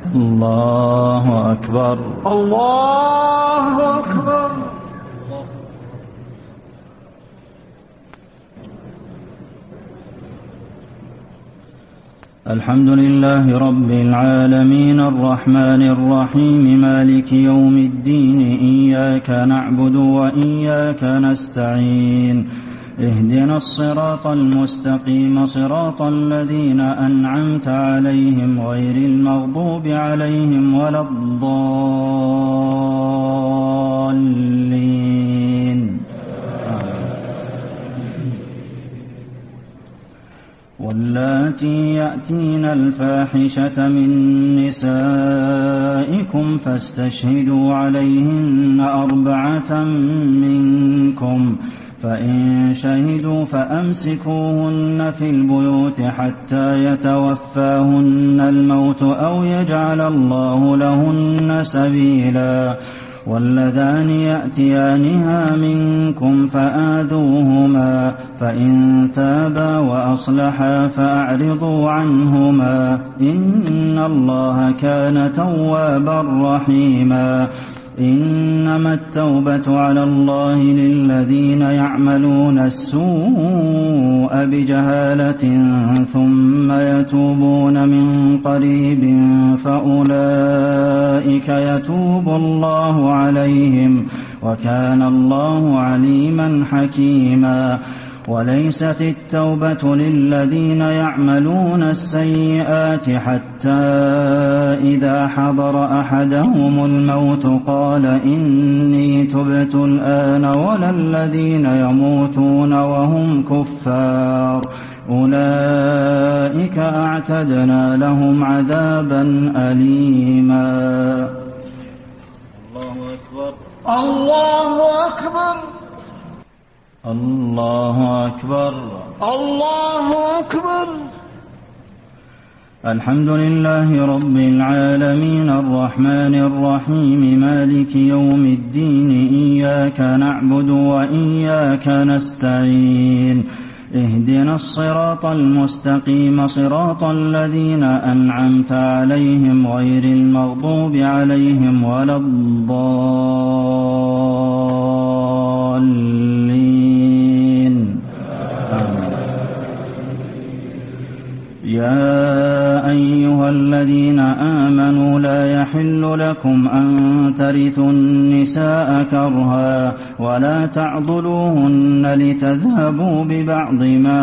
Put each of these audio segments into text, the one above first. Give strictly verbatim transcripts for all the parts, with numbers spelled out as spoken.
الله أكبر. الله أكبر. الحمد لله رب العالمين الرحمن الرحيم مالك يوم الدين إياك نعبد وإياك نستعين اهدنا الصراط المستقيم صراط الذين أنعمت عليهم غير المغضوب عليهم ولا الضالين. واللاتي يأتين الفاحشة من نسائكم فاستشهدوا عليهن أربعة منكم فإن شهدوا فأمسكوهن في البيوت حتى يتوفاهن الموت أو يجعل الله لهن سبيلا. واللذان يأتيانها منكم فآذوهما فإن تابا وأصلحا فأعرضوا عنهما إن الله كان توابا رحيما. إنما التوبة على الله للذين يعملون السوء بجهالة ثم يتوبون من قريب فأولئك يتوب الله عليهم وكان الله عليما حكيما. وليست التوبة للذين يعملون السيئات حتى إذا حضر أحدهم الموت قال إني تبت الآن ولا الذين يموتون وهم كفار أولئك أعتدنا لهم عذابا أليما. الله أكبر. الله أكبر. الله أكبر. الله أكبر. الحمد لله رب العالمين الرحمن الرحيم مالك يوم الدين إياك نعبد وإياك نستعين اهدنا الصراط المستقيم صراط الذين أنعمت عليهم غير المغضوب عليهم ولا الضالين. آمين. يا أيها الذين آمنوا لا يحل لكم أن ترثوا النساء كرها ولا تعضلوهن لتذهبوا ببعض ما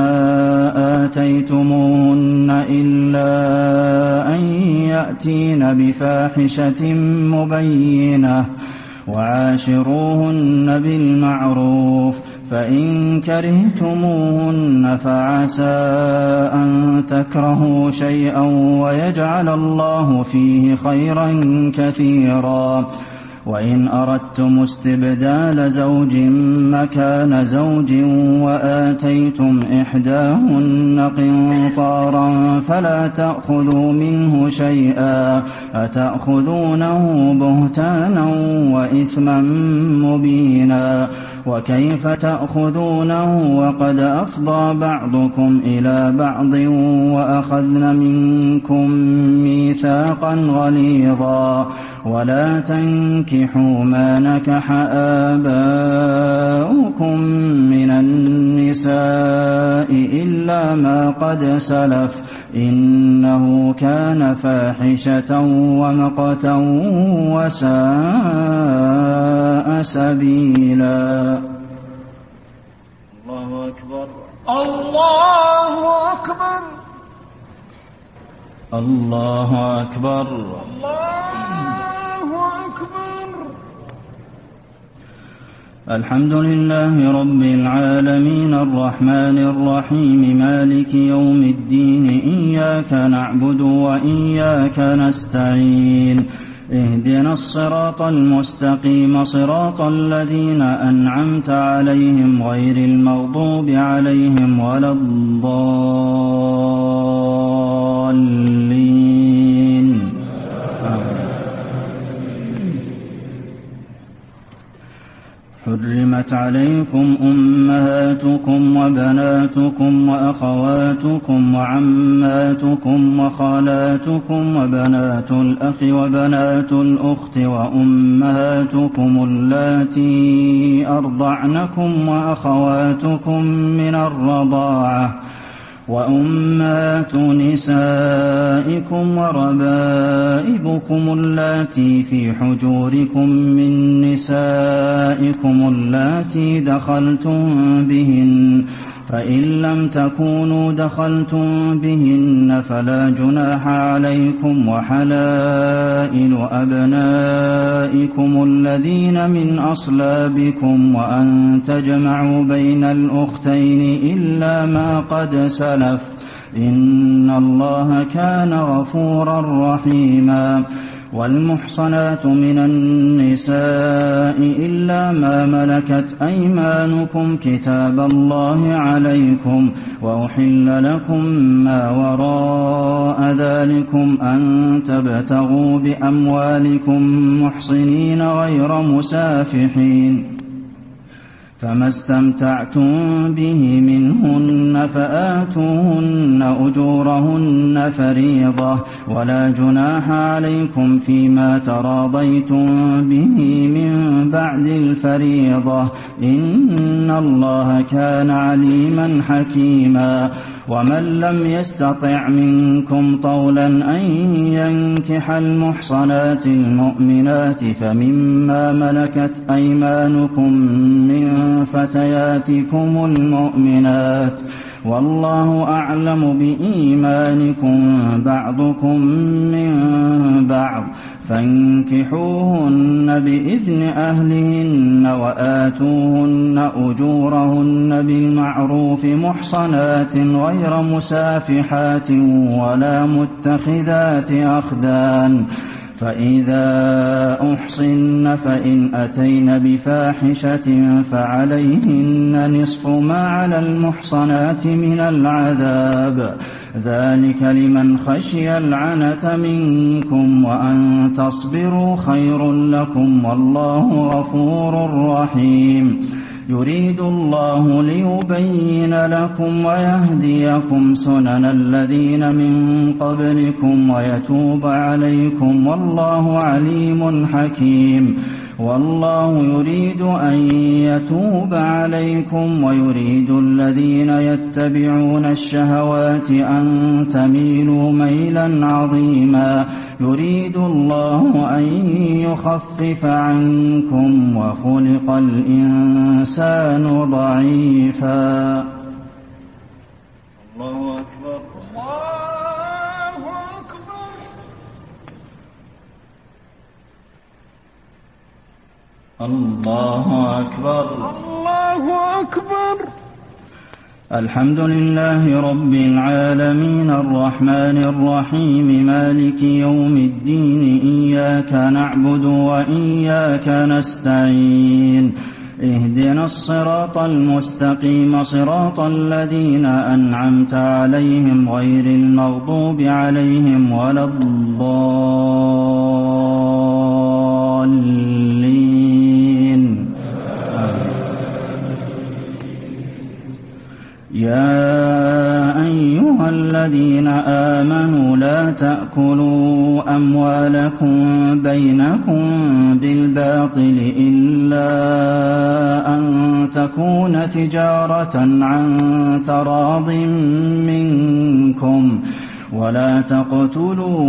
آتيتموهن إلا أن يأتين بفاحشة مبينة وعاشروهن بالمعروف فإن كرهتموهن فعسى أن تكرهوا شيئا ويجعل الله فيه خيرا كثيرا. وإن أردتم استبدال زوج مكان زوج وآتيتم إحداهن قنطارا فلا تأخذوا منه شيئا أتأخذونه بهتانا وإثما مبينا. وكيف تأخذونه وقد أفضى بعضكم إلى بعض وأخذن منكم ميثاقا غليظا. ولا تنكحوا ما نكح آباؤكم من النساء إلا ما قد سلف إنه كان فاحشة ومقتا وساء سبيلا. الله أكبر. الله أكبر. الله أكبر. الله أكبر. الحمد لله رب العالمين الرحمن الرحيم مالك يوم الدين إياك نعبد وإياك نستعين اهدنا الصراط المستقيم صراط الذين أنعمت عليهم غير المغضوب عليهم ولا الضالين. آمين. حرمت عليكم أمهاتكم وبناتكم وأخواتكم وعماتكم وخالاتكم وبنات الأخ وبنات الأخت وأمهاتكم اللاتي أرضعنكم وأخواتكم من الرضاعة وأمهات نسائكم وربائبكم اللاتي في حجوركم من نسائكم اللاتي دخلتم بهن فإن لم تكونوا دخلتم بهن فلا جناح عليكم وحلائل أبنائكم الذين من أصلابكم وأن تجمعوا بين الأختين إلا ما قد سلف إن الله كان غفورا رحيما والمحصنات من النساء إلا ما ملكت أيمانكم كتاب الله عليكم وأحل لكم ما وراء ذلكم أن تبتغوا بأموالكم محصنين غير مسافحين فما استمتعتم به منهن فآتوهن أجورهن فريضة ولا جناح عليكم فيما تراضيتم به من بعد الفريضة إن الله كان عليما حكيما ومن لم يستطع منكم طولا أن ينكح المحصنات المؤمنات فمما ملكت أيمانكم من فتياتكم المؤمنات والله أعلم بإيمانكم بعضكم من بعض فانكحوهن بإذن أهلهن وآتوهن أجورهن بالمعروف محصنات غير مسافحات ولا متخذات أخدان فإذا أحصن فإن أتين بفاحشة فعليهن نصف ما على المحصنات من العذاب ذلك لمن خشي العنة منكم وأن تصبروا خير لكم والله غفور رحيم يريد الله ليبين لكم ويهديكم سنن الذين من قبلكم ويتوب عليكم والله عليم حكيم والله يريد أن يتوب عليكم ويريد الذين يتبعون الشهوات أن تميلوا ميلا عظيما يريد الله أن يخفف عنكم وخلق الإنسان ضعيفا الله أكبر الله أكبر الله أكبر الحمد لله رب العالمين الرحمن الرحيم مالك يوم الدين إياك نعبد وإياك نستعين اهدنا الصراط المستقيم صراط الذين أنعمت عليهم غير المغضوب عليهم ولا الضالين يا أيها الذين آمنوا لا تأكلوا أموالكم بينكم بالباطل إلا أن تكون تجارة عن تراض منكم ولا تقتلوا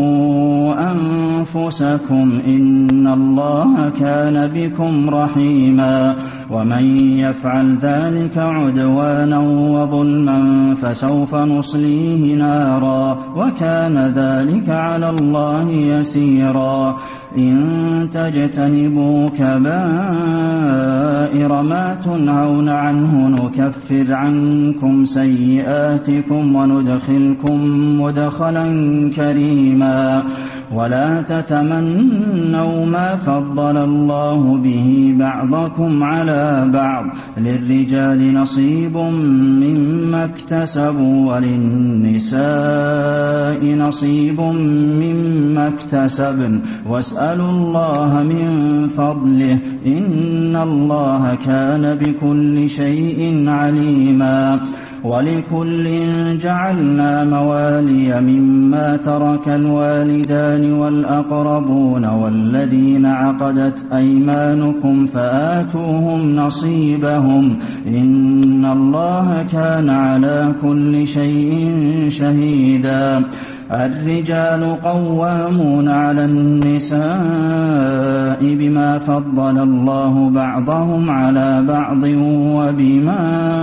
أنفسكم إن الله كان بكم رحيما ومن يفعل ذلك عدوانا وظلما فسوف نصليه نارا وكان ذلك على الله يسيرا إن تجتنبوا كبائر ما تنهون عنه نكفر عنكم سيئاتكم وندخلكم مدخلا كريما ولا ولا تمنوا ما فضل الله به بعضكم على بعض للرجال نصيب مما اكتسبوا وللنساء نصيب مما اكتسبن واسألوا الله من فضله إن الله كان بكل شيء عليما ولكل جعلنا موالي مما ترك الوالدان والأقربون والذين عقدت أيمانكم فآتوهم نصيبهم إن الله كان على كل شيء شهيدا الرجال قوامون على النساء بما فضل الله بعضهم على بعض وبما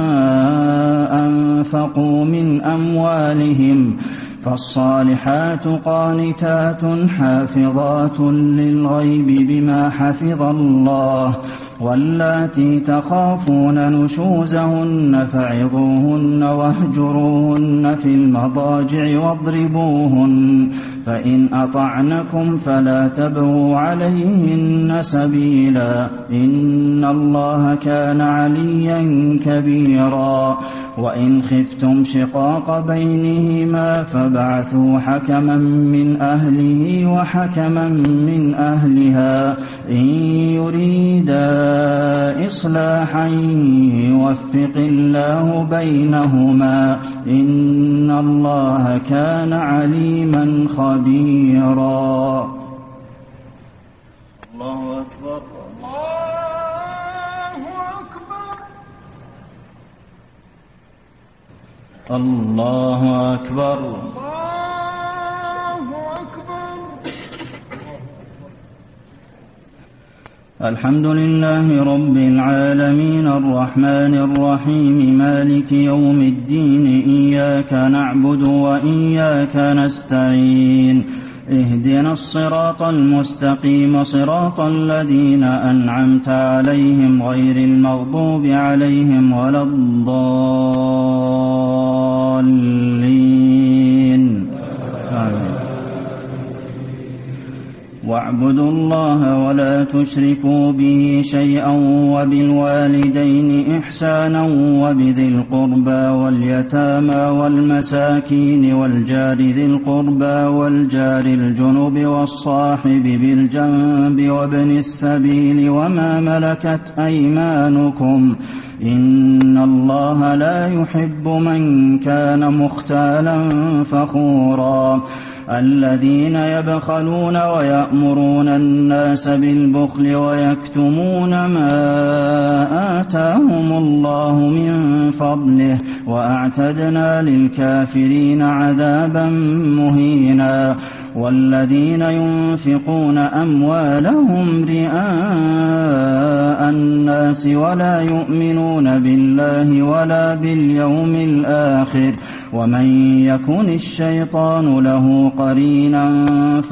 أنفقوا من أموالهم فالصالحات قانتات حافظات للغيب بما حفظ الله واللاتي تخافون نشوزهن فعظوهن واهجروهن في المضاجع واضربوهن فإن أطعنكم فلا تبغوا عليهن سبيلا إن الله كان عليا كبيرا وإن خفتم شقاق بينهما فابعثوا حكما من أهله وحكما من أهلها إن يريدا إصلاحا يوفق الله بينهما إن الله كان عليما خبيرا. الله أكبر. الله أكبر. الله أكبر. الحمد لله رب العالمين الرحمن الرحيم مالك يوم الدين إياك نعبد وإياك نستعين اهدنا الصراط المستقيم صراط الذين أنعمت عليهم غير المغضوب عليهم ولا الضالين آمين. واعبدوا الله ولا تشركوا به شيئا وبالوالدين إحسانا وبذي القربى واليتامى والمساكين والجار ذي القربى والجار الجنب والصاحب بالجنب وابن السبيل وما ملكت أيمانكم إن الله لا يحب من كان مختالا فخورا الذين يبخلون ويأمرون الناس بالبخل ويكتمون ما آتاهم الله من فضله وأعتدنا للكافرين عذابا مهينا والذين ينفقون أموالهم رئاء الناس ولا يؤمنون بالله ولا باليوم الآخر ومن يكن الشيطان له قرينا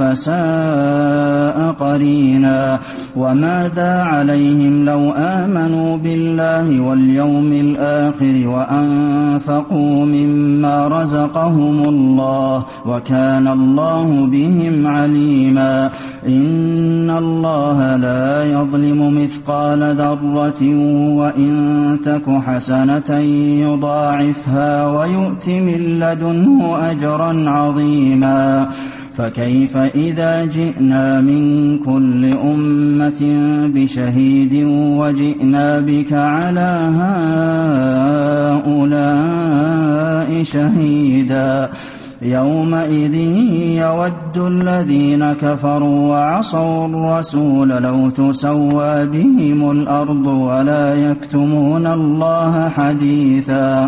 فساء قرينا وماذا عليهم لو آمنوا بالله واليوم الآخر وأنفقوا مما رزقهم الله وكان الله بهم عليما إن الله لا يظلم مثقال ذرة وإن تك حسنة يضاعفها ويؤت من لدنه أجرا عظيما فكيف إذا جئنا من كل أمة بشهيد وجئنا بك على هؤلاء شهيدا يومئذ يود الذين كفروا وعصوا الرسول لو تسوى بهم الأرض ولا يكتمون الله حديثا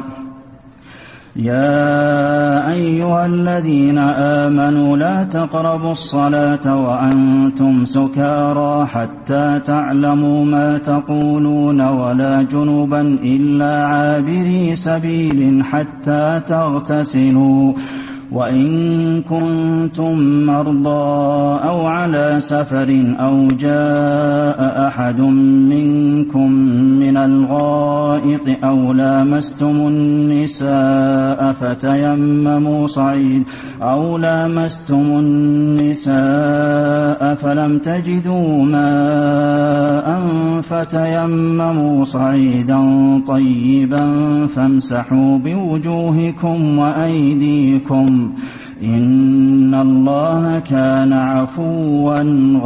يا أيها الذين آمنوا لا تقربوا الصلاة وأنتم سكارى حتى تعلموا ما تقولون ولا جنبا إلا عابري سبيل حتى تغتسلوا وإن كنتم مرضى أو على سفر أو جاء أحد منكم من الغائط أو لامستم النساء فتيمموا صعيد أو لامستم النساء أفلم تجدوا ماء فتيمموا صعيدا طيبا فامسحوا بوجوهكم وأيديكم إن الله كان عفوا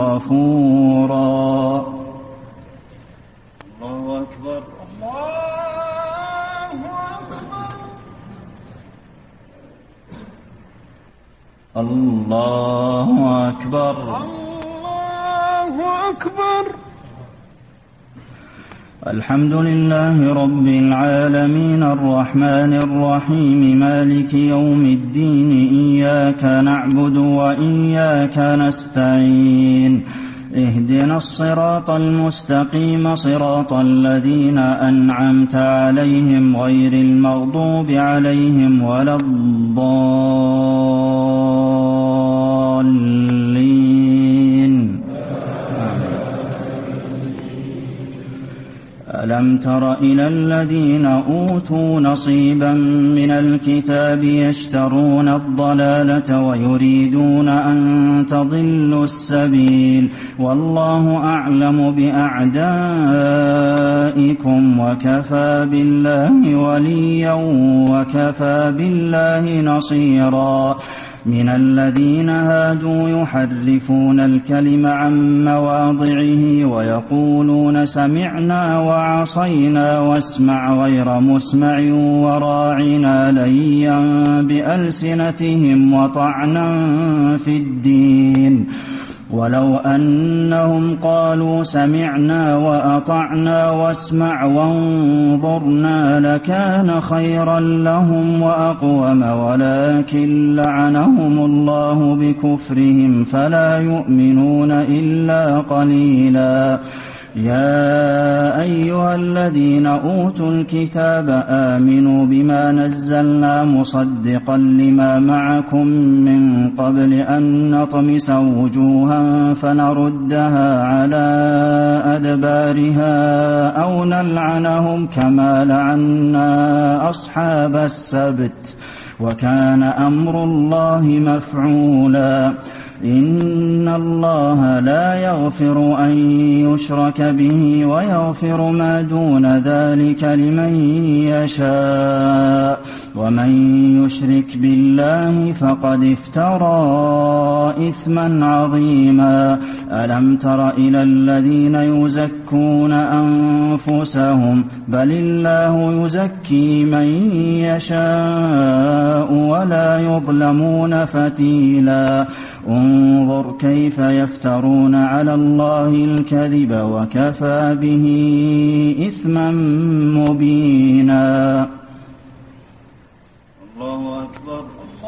غفورا. الله أكبر. الله أكبر. الله أكبر. الحمد لله رب العالمين الرحمن الرحيم مالك يوم الدين إياك نعبد وإياك نستعين اهدنا الصراط المستقيم صراط الذين أنعمت عليهم غير المغضوب عليهم ولا الضالين. ألم تر إلى الذين أوتوا نصيبا من الكتاب يشترون الضلالة ويريدون أن تضلوا السبيل والله أعلم بأعدائكم وكفى بالله وليا وكفى بالله نصيرا. من الذين هادوا يحرفون الكلم عن مواضعه ويقولون سمعنا وعصينا واسمع غير مسمع وراعنا ليا بألسنتهم وطعنا في الدين ولو أنهم قالوا سمعنا وأطعنا واسمع وانظرنا لكان خيرا لهم وأقوم ولكن لعنهم الله بكفرهم فلا يؤمنون إلا قليلا. يا أيها الذين أوتوا الكتاب آمنوا بما نزلنا مصدقا لما معكم من قبل أن نطمس وجوها فنردها على أدبارها أو نلعنهم كما لعنا أصحاب السبت وكان أمر الله مفعولا. إن الله لا يغفر أن يشرك به ويغفر ما دون ذلك لمن يشاء ومن يشرك بالله فقد افترى إثما عظيما. ألم تر إلى الذين يزكون أنفسهم بل الله يزكي من يشاء ولا يظلمون فتيلا. انظر كيف يفترون على الله الكذب وكفى به إثما مبينا. الله أكبر.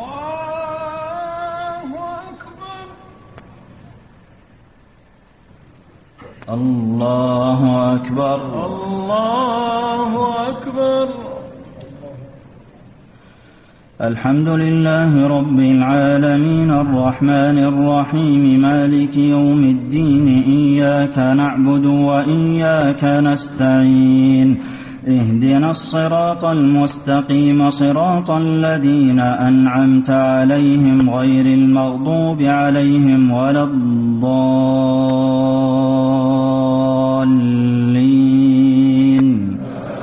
الله أكبر. الله أكبر. الحمد لله رب العالمين الرحمن الرحيم مالك يوم الدين إياك نعبد وإياك نستعين اهدنا الصراط المستقيم صراط الذين أنعمت عليهم غير المغضوب عليهم ولا الضالين.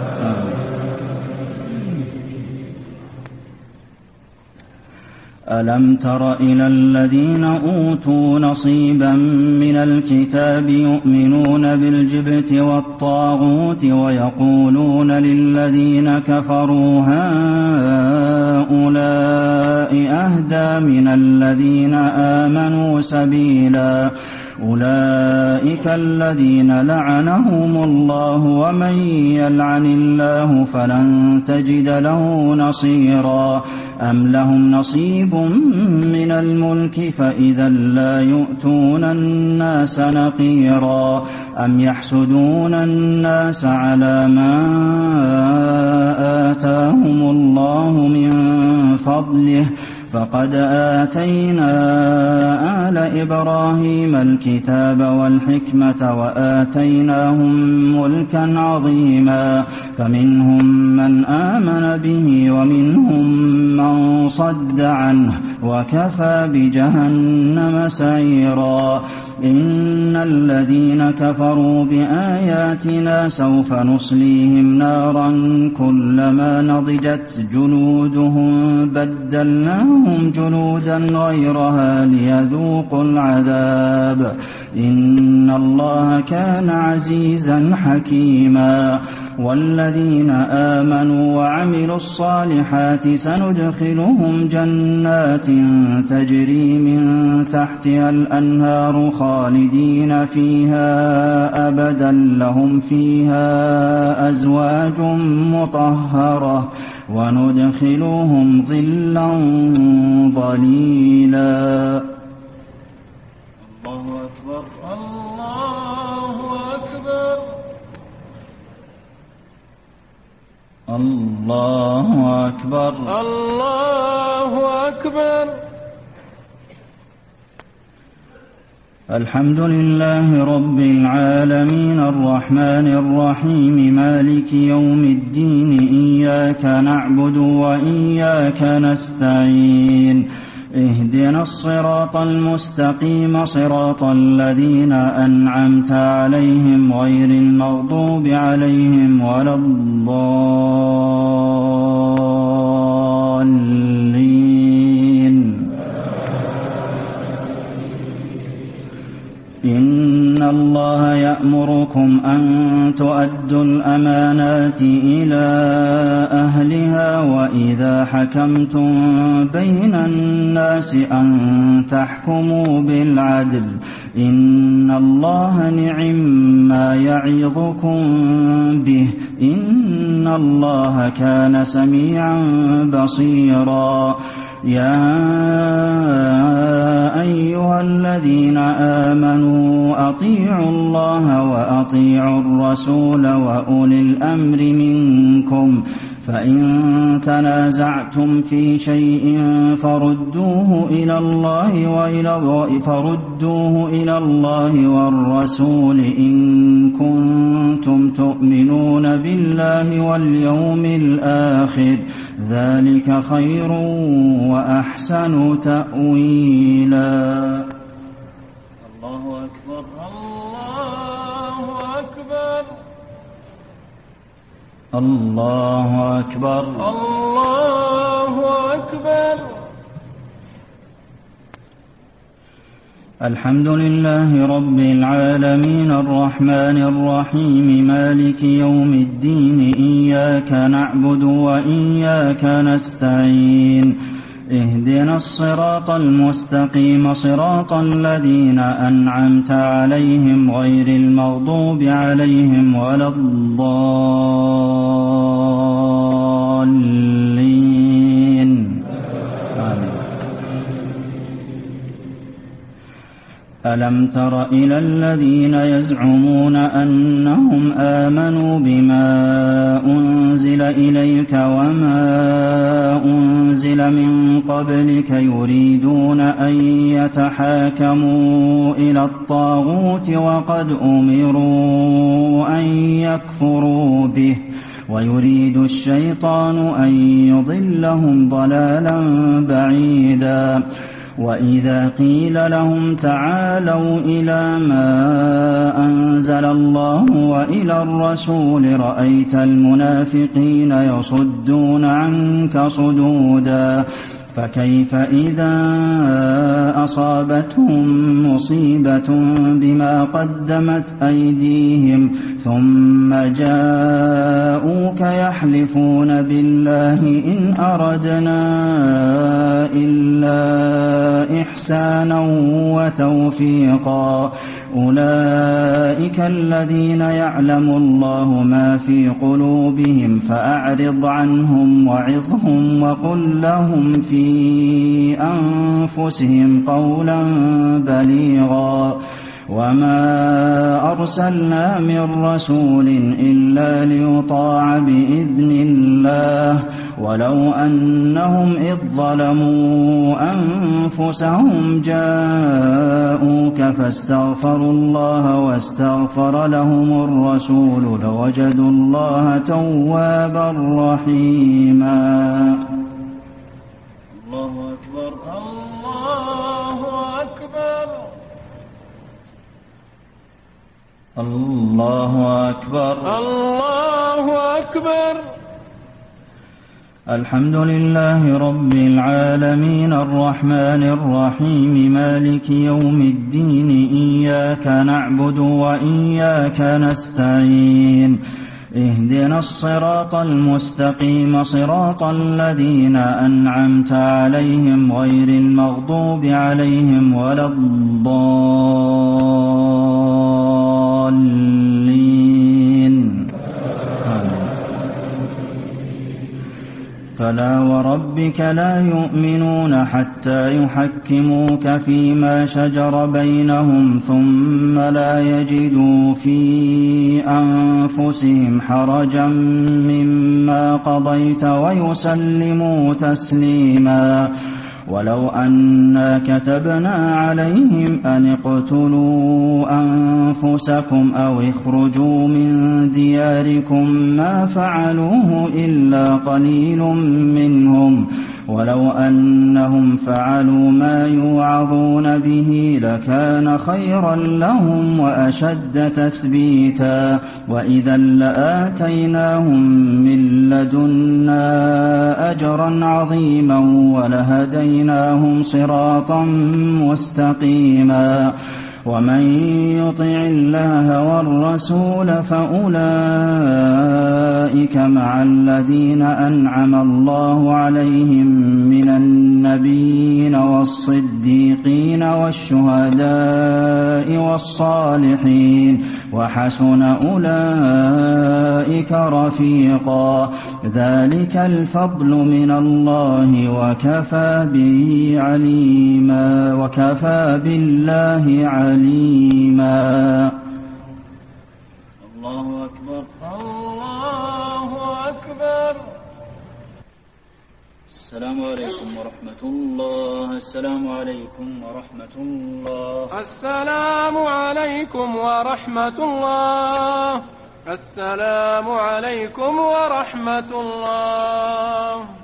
ألم تر إلى الذين أوتوا نصيبا من الكتاب يؤمنون بالجبت والطاغوت ويقولون للذين كفروا هؤلاء أهدى من الذين آمنوا سبيلا. أولئك الذين لعنهم الله ومن يلعن الله فلن تجد له نصيرا. أم لهم نصيب من الملك فإذا لا يؤتون الناس نقيرا. أم يحسدون الناس على ما آتاهم الله من فضله فقد آتينا آل إبراهيم الكتاب والحكمة وآتيناهم ملكا عظيما فمنهم من آمن به ومنهم من صد عنه وكفى بجهنم سعيرا إن الذين كفروا بآياتنا سوف نصليهم نارا كلما نضجت جلودهم بدلناهم جلودا غيرها ليذوقوا العذاب إن الله كان عزيزا حكيما والذين آمنوا وعملوا الصالحات سندخلهم جنات تجري من تحتها الأنهار خالدين فيها أبدا لهم فيها أزواج مطهرة وندخلهم ظلا ظليلا. الله أكبر الله أكبر الله أكبر الله أكبر. الحمد لله رب العالمين الرحمن الرحيم مالك يوم الدين إياك نعبد وإياك نستعين اهدنا الصراط المستقيم صراط الذين أنعمت عليهم غير المغضوب عليهم ولا الضالين. إن الله يأمركم أن تؤدوا الأمانات إلى أهلها وإذا حكمتم بين الناس أن تحكموا بالعدل إن الله نعما يعظكم به إن الله كان سميعا بصيرا. يا أيها الذين آمنوا أطيعوا الله وأطيعوا الرسول وأولي الأمر منكم فإن تنازعتم في شيء فردوه إلى الله وإلى فردوه إلى الله والرسول إن كنتم تؤمنون بالله واليوم الآخر ذلك خير وأحسن تأويلا. الله أكبر الله أكبر الله أكبر الله أكبر. الحمد لله رب العالمين الرحمن الرحيم مالك يوم الدين إياك نعبد وإياك نستعين اهدنا الصراط المستقيم صراط الذين أنعمت عليهم غير المغضوب عليهم ولا الضالين. آمين. ألم تر إلى الذين يزعمون أنهم آمنوا بما أنزل إليك وما أنزل من قبلك يريدون أن يتحاكموا إلى الطاغوت وقد أمروا أن يكفروا به ويريد الشيطان أن يضلهم ضلالا بعيدا. وإذا قيل لهم تعالوا إلى ما أنزل الله وإلى الرسول رأيت المنافقين يصدون عنك صدودا. فكيف إذا أصابتهم مصيبة بما قدمت أيديهم ثم جاءوك يحلفون بالله إن أردنا إلا إحسانا وتوفيقا أولئك الذين يعلم الله ما في قلوبهم فأعرض عنهم وعظهم وقل لهم في أنفسهم قولا بليغا. وما وما أرسلنا من رسول إلا ليطاع بإذن الله ولو أنهم إذ ظلموا أنفسهم جاءوك فاستغفروا الله واستغفر لهم الرسول لوجدوا الله توابا رحيما. الله أكبر. الله أكبر. الله أكبر. الله أكبر. الحمد لله رب العالمين الرحمن الرحيم مالك يوم الدين إياك نعبد وإياك نستعين اهدنا الصراط المستقيم صراط الذين أنعمت عليهم غير المغضوب عليهم ولا الضالين. فلا وربك لا يؤمنون حتى يحكموك فيما شجر بينهم ثم لا يجدوا في أنفسهم حرجا مما قضيت ويسلموا تسليما. ولو أنا كتبنا عليهم أن اقتلوا أنفسكم أو اخرجوا من دياركم ما فعلوه إلا قليل منهم ولو أنهم فعلوا ما يوعظون به لكان خيرا لهم وأشد تثبيتا وإذا لآتيناهم من لدنا أجرا عظيما ولهديناهم صراطا مستقيما. ومن يطع الله والرسول فأولئك مع الذين أنعم الله عليهم من النبيين والصديقين والشهداء والصالحين وحسن أولئك رفيقا. ذلك الفضل من الله وكفى به عليما وكفى بالله عليما. الله أكبر. الله أكبر. السلام عليكم ورحمة الله. السلام عليكم ورحمة الله. السلام عليكم ورحمة الله. السلام عليكم ورحمة الله.